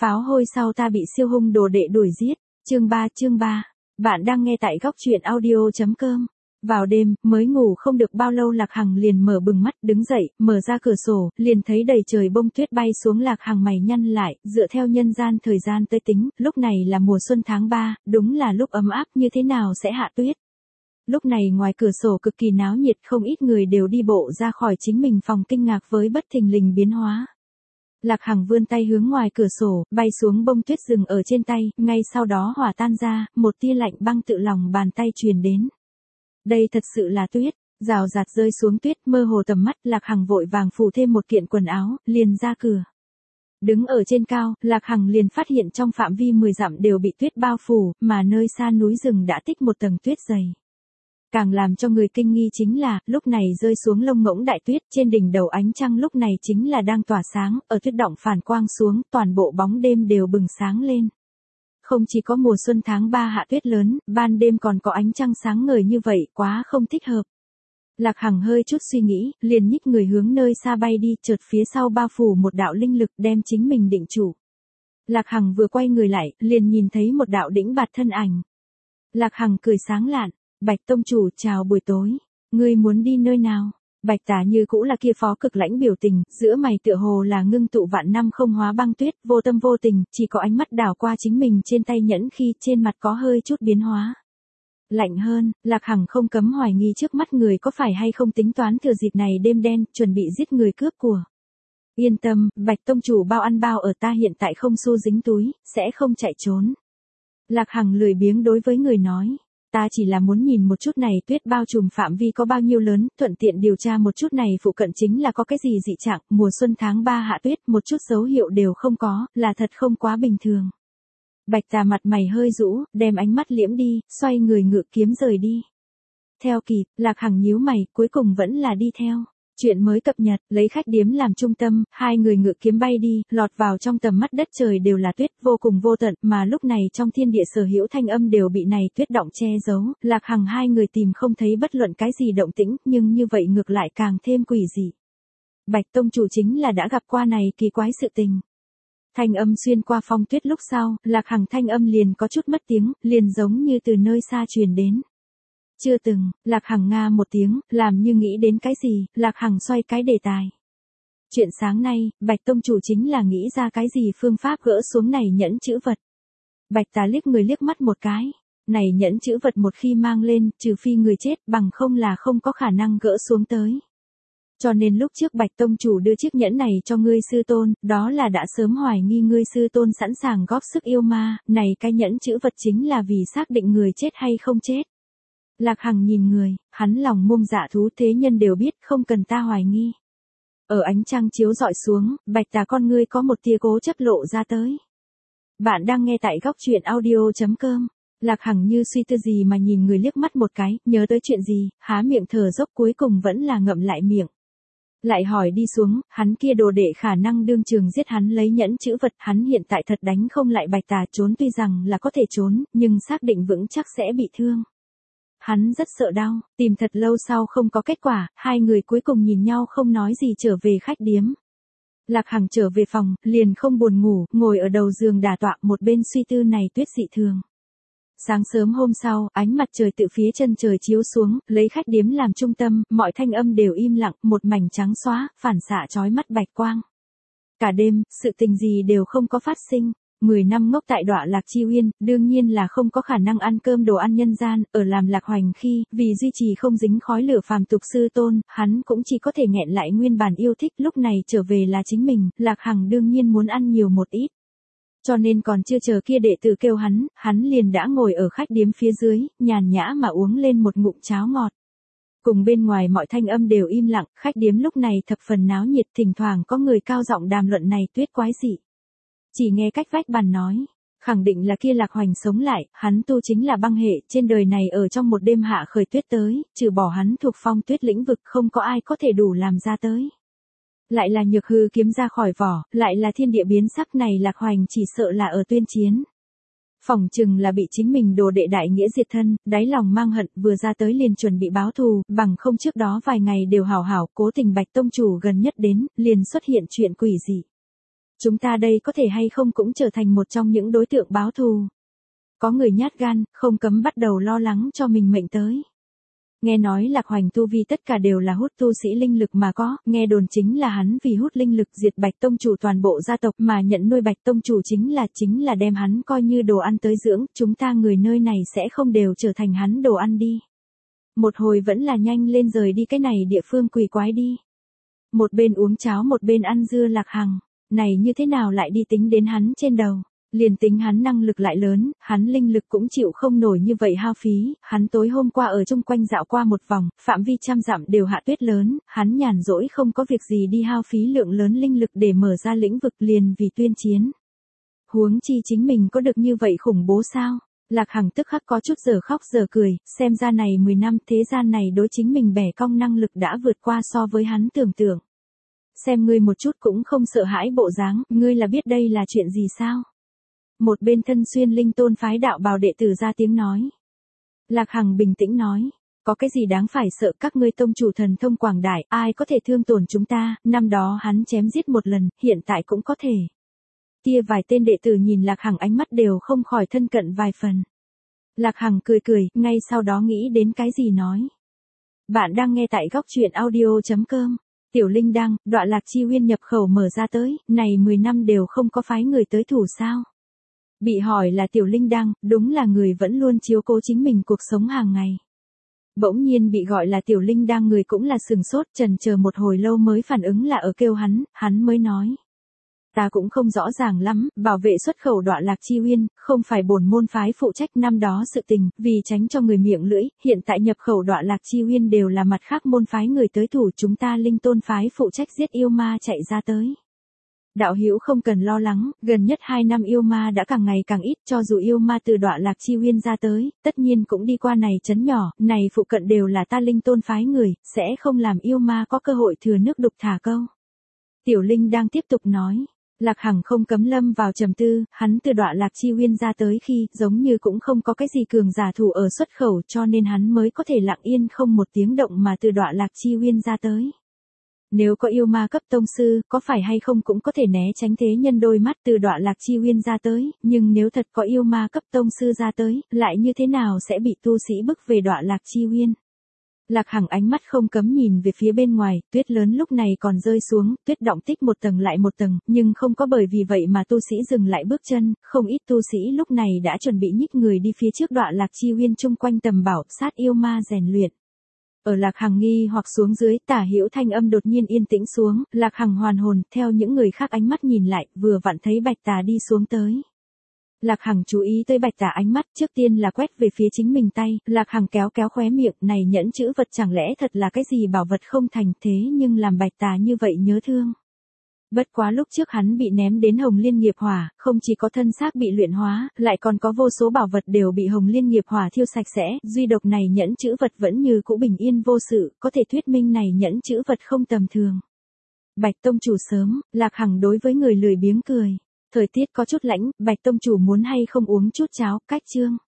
Pháo hôi sau ta bị siêu hung đồ đệ đuổi giết. Chương 3. Bạn đang nghe tại góc truyện audio.com. Vào đêm, mới ngủ không được bao lâu Lạc Hằng liền mở bừng mắt, đứng dậy, mở ra cửa sổ, liền thấy đầy trời bông tuyết bay xuống. Lạc Hằng mày nhăn lại, dựa theo nhân gian thời gian tới tính, lúc này là mùa xuân tháng 3, đúng là lúc ấm áp, như thế nào sẽ hạ tuyết. Lúc này ngoài cửa sổ cực kỳ náo nhiệt, không ít người đều đi bộ ra khỏi chính mình phòng, kinh ngạc với bất thình lình biến hóa. Lạc Hằng vươn tay hướng ngoài cửa sổ, bay xuống bông tuyết dừng ở trên tay, ngay sau đó hòa tan ra, một tia lạnh băng tự lòng bàn tay truyền đến. Đây thật sự là tuyết, rào rạt rơi xuống tuyết, mơ hồ tầm mắt. Lạc Hằng vội vàng phủ thêm một kiện quần áo, liền ra cửa. Đứng ở trên cao, Lạc Hằng liền phát hiện trong phạm vi 10 dặm đều bị tuyết bao phủ, mà nơi xa núi rừng đã tích một tầng tuyết dày. Càng làm cho người kinh nghi chính là, lúc này rơi xuống lông ngỗng đại tuyết, trên đỉnh đầu ánh trăng lúc này chính là đang tỏa sáng, ở tuyết động phản quang xuống, toàn bộ bóng đêm đều bừng sáng lên. Không chỉ có mùa xuân tháng 3 hạ tuyết lớn, ban đêm còn có ánh trăng sáng ngời như vậy, quá không thích hợp. Lạc Hằng hơi chút suy nghĩ, liền nhích người hướng nơi xa bay đi, chợt phía sau bao phủ một đạo linh lực đem chính mình định chủ. Lạc Hằng vừa quay người lại, liền nhìn thấy một đạo đĩnh bạt thân ảnh. Lạc Hằng cười sáng lạn. Bạch tông chủ, chào buổi tối. Ngươi muốn đi nơi nào? Bạch Tà như cũ là kia phó cực lãnh biểu tình, giữa mày tựa hồ là ngưng tụ vạn năm không hóa băng tuyết, vô tâm vô tình, chỉ có ánh mắt đảo qua chính mình trên tay nhẫn khi trên mặt có hơi chút biến hóa. Lạnh hơn, Lạc Hằng không cấm hoài nghi trước mắt người có phải hay không tính toán thừa dịp này đêm đen, chuẩn bị giết người cướp của. Yên tâm, Bạch tông chủ bao ăn bao ở, ta hiện tại không xu dính túi, sẽ không chạy trốn. Lạc Hằng lười biếng đối với người nói. Ta chỉ là muốn nhìn một chút này tuyết bao trùm phạm vi có bao nhiêu lớn, thuận tiện điều tra một chút này phụ cận chính là có cái gì dị trạng, mùa xuân tháng 3 hạ tuyết, một chút dấu hiệu đều không có, là thật không quá bình thường. Bạch Tà mặt mày hơi rũ, đem ánh mắt liễm đi, xoay người ngự kiếm rời đi. Theo kịp, Lạc Hằng nhíu mày, cuối cùng vẫn là đi theo. Chuyện mới cập nhật, lấy khách điếm làm trung tâm, hai người ngự kiếm bay đi, lọt vào trong tầm mắt đất trời đều là tuyết, vô cùng vô tận, mà lúc này trong thiên địa sở hữu thanh âm đều bị này tuyết động che giấu. Lạc Hằng hai người tìm không thấy bất luận cái gì động tĩnh, nhưng như vậy ngược lại càng thêm quỷ dị. Bạch tông chủ chính là đã gặp qua này kỳ quái sự tình. Thanh âm xuyên qua phong tuyết lúc sau, Lạc Hằng thanh âm liền có chút mất tiếng, liền giống như từ nơi xa truyền đến. Chưa từng, Lạc Hằng nga một tiếng, làm như nghĩ đến cái gì, Lạc Hằng xoay cái đề tài. Chuyện sáng nay, Bạch tông chủ chính là nghĩ ra cái gì phương pháp gỡ xuống này nhẫn chữ vật. Bạch Tà liếc người liếc mắt một cái. Này nhẫn chữ vật một khi mang lên, trừ phi người chết, bằng không là không có khả năng gỡ xuống tới. Cho nên lúc trước Bạch tông chủ đưa chiếc nhẫn này cho ngươi sư tôn, đó là đã sớm hoài nghi ngươi sư tôn sẵn sàng góp sức yêu ma, này cái nhẫn chữ vật chính là vì xác định người chết hay không chết. Lạc Hằng nhìn người, hắn lòng mông dạ thú, thế nhân đều biết, không cần ta hoài nghi. Ở ánh trăng chiếu rọi xuống, Bạch Tà con ngươi có một tia cố chấp lộ ra tới. Bạn đang nghe tại góc truyện audio.com. Lạc Hằng như suy tư gì mà nhìn người liếc mắt một cái, nhớ tới chuyện gì, há miệng thở dốc, cuối cùng vẫn là ngậm lại miệng. Lại hỏi đi xuống, hắn kia đồ đệ khả năng đương trường giết hắn lấy nhẫn chữ vật, hắn hiện tại thật đánh không lại Bạch Tà, trốn tuy rằng là có thể trốn, nhưng xác định vững chắc sẽ bị thương. Hắn rất sợ đau, tìm thật lâu sau không có kết quả, hai người cuối cùng nhìn nhau không nói gì trở về khách điếm. Lạc Hằng trở về phòng, liền không buồn ngủ, ngồi ở đầu giường đả tọa, một bên suy tư này tuyết dị thường. Sáng sớm hôm sau, ánh mặt trời từ phía chân trời chiếu xuống, lấy khách điếm làm trung tâm, mọi thanh âm đều im lặng, một mảnh trắng xóa, phản xạ chói mắt bạch quang. Cả đêm, sự tình gì đều không có phát sinh. 10 năm ngốc tại Đọa Lạc Chi Uyên, đương nhiên là không có khả năng ăn cơm đồ ăn nhân gian, ở làm Lạc Hoành khi, vì duy trì không dính khói lửa phàm tục sư tôn, hắn cũng chỉ có thể nghẹn lại nguyên bản yêu thích, lúc này trở về là chính mình, Lạc Hằng đương nhiên muốn ăn nhiều một ít. Cho nên còn chưa chờ kia đệ tử kêu hắn liền đã ngồi ở khách điếm phía dưới, nhàn nhã mà uống lên một ngụm cháo ngọt. Cùng bên ngoài mọi thanh âm đều im lặng, khách điếm lúc này thập phần náo nhiệt, thỉnh thoảng có người cao giọng đàm luận này tuyết quái dị. Chỉ nghe cách vách bàn nói, khẳng định là kia Lạc Hoành sống lại, hắn tu chính là băng hệ, trên đời này ở trong một đêm hạ khởi tuyết tới, trừ bỏ hắn thuộc phong tuyết lĩnh vực không có ai có thể đủ làm ra tới. Lại là nhược hư kiếm ra khỏi vỏ, lại là thiên địa biến sắc, này Lạc Hoành chỉ sợ là ở tuyên chiến. Phỏng chừng là bị chính mình đồ đệ đại nghĩa diệt thân, đáy lòng mang hận, vừa ra tới liền chuẩn bị báo thù, bằng không trước đó vài ngày đều hảo hảo, cố tình Bạch tông chủ gần nhất đến, liền xuất hiện chuyện quỷ dị. chúng ta đây có thể hay không cũng trở thành một trong những đối tượng báo thù. Có người nhát gan, không cấm bắt đầu lo lắng cho mình mệnh tới. Nghe nói Lạc Hoành tu vi tất cả đều là hút tu sĩ linh lực mà có, nghe đồn chính là hắn vì hút linh lực diệt Bạch tông chủ toàn bộ gia tộc mà nhận nuôi Bạch tông chủ chính là đem hắn coi như đồ ăn tới dưỡng, chúng ta người nơi này sẽ không đều trở thành hắn đồ ăn đi. Một hồi vẫn là nhanh lên rời đi cái này địa phương quỷ quái đi. Một bên uống cháo một bên ăn dưa Lạc Hằng, này như thế nào lại đi tính đến hắn trên đầu. Liền tính hắn năng lực lại lớn, hắn linh lực cũng chịu không nổi như vậy hao phí, hắn tối hôm qua ở chung quanh dạo qua một vòng, phạm vi trăm dặm đều hạ tuyết lớn, hắn nhàn rỗi không có việc gì đi hao phí lượng lớn linh lực để mở ra lĩnh vực liền vì tuyên chiến. Huống chi chính mình có được như vậy khủng bố sao? Lạc Hằng tức khắc có chút giờ khóc giờ cười, xem ra này 10 năm thế gian này đối chính mình bẻ cong năng lực đã vượt qua so với hắn tưởng tượng. Xem ngươi một chút cũng không sợ hãi bộ dáng, ngươi là biết đây là chuyện gì sao? Một bên thân xuyên linh tôn phái đạo bào đệ tử ra tiếng nói. Lạc Hằng bình tĩnh nói, có cái gì đáng phải sợ, các ngươi tông chủ thần thông quảng đại, ai có thể thương tổn chúng ta, năm đó hắn chém giết một lần, hiện tại cũng có thể. Kia vài tên đệ tử nhìn Lạc Hằng ánh mắt đều không khỏi thân cận vài phần. Lạc Hằng cười cười, ngay sau đó nghĩ đến cái gì nói. Bạn đang nghe tại góc truyện audio.com. Tiểu Linh Đăng, Đọa Lạc Chi Uyên nhập khẩu mở ra tới, này 10 năm đều không có phái người tới thủ sao. Bị hỏi là Tiểu Linh Đăng, đúng là người vẫn luôn chiếu cố chính mình cuộc sống hàng ngày. Bỗng nhiên bị gọi là Tiểu Linh Đăng người cũng là sừng sốt, chần chờ một hồi lâu mới phản ứng là ở kêu hắn mới nói. Ta cũng không rõ ràng lắm, bảo vệ xuất khẩu Đọa Lạc Chi Uyên, không phải bổn môn phái phụ trách năm đó sự tình, vì tránh cho người miệng lưỡi, hiện tại nhập khẩu Đọa Lạc Chi Uyên đều là mặt khác môn phái người tới thủ, chúng ta Linh Tôn phái phụ trách giết yêu ma chạy ra tới. Đạo hữu không cần lo lắng, gần nhất 2 năm yêu ma đã càng ngày càng ít, cho dù yêu ma từ Đọa Lạc Chi Uyên ra tới, tất nhiên cũng đi qua này trấn nhỏ, này phụ cận đều là ta Linh Tôn phái người, sẽ không làm yêu ma có cơ hội thừa nước đục thả câu. Tiểu Linh đang tiếp tục nói. Lạc Hằng không cấm lâm vào trầm tư, hắn từ Đọa Lạc Chi Uyên ra tới khi giống như cũng không có cái gì cường giả thủ ở xuất khẩu cho nên hắn mới có thể lặng yên không một tiếng động mà từ Đọa Lạc Chi Uyên ra tới. Nếu có yêu ma cấp tông sư, có phải hay không cũng có thể né tránh thế nhân đôi mắt từ Đọa Lạc Chi Uyên ra tới, nhưng nếu thật có yêu ma cấp tông sư ra tới, lại như thế nào sẽ bị tu sĩ bức về Đọa Lạc Chi Uyên? Lạc Hằng ánh mắt không cấm nhìn về phía bên ngoài, tuyết lớn lúc này còn rơi xuống, tuyết đọng tích một tầng lại một tầng, nhưng không có bởi vì vậy mà tu sĩ dừng lại bước chân, không ít tu sĩ lúc này đã chuẩn bị nhích người đi phía trước Đọa Lạc Chi Uyên chung quanh tầm bảo, sát yêu ma rèn luyện. Ở Lạc Hằng nghi hoặc xuống dưới, Tả Hữu thanh âm đột nhiên yên tĩnh xuống, Lạc Hằng hoàn hồn, theo những người khác ánh mắt nhìn lại, vừa vặn thấy Bạch Tà đi xuống tới. Lạc Hằng chú ý tới Bạch Tà ánh mắt, trước tiên là quét về phía chính mình tay, Lạc Hằng kéo khóe miệng, này nhẫn chữ vật chẳng lẽ thật là cái gì bảo vật không thành, thế nhưng làm Bạch Tà như vậy nhớ thương. Bất quá lúc trước hắn bị ném đến Hồng Liên Nghiệp Hỏa, không chỉ có thân xác bị luyện hóa, lại còn có vô số bảo vật đều bị Hồng Liên Nghiệp Hỏa thiêu sạch sẽ, duy độc này nhẫn chữ vật vẫn như cũ bình yên vô sự, có thể thuyết minh này nhẫn chữ vật không tầm thường. Bạch tông chủ sớm, Lạc Hằng đối với người lười biếng cười. Thời tiết có chút lạnh, Bạch tông chủ muốn hay không uống chút cháo, cách chương.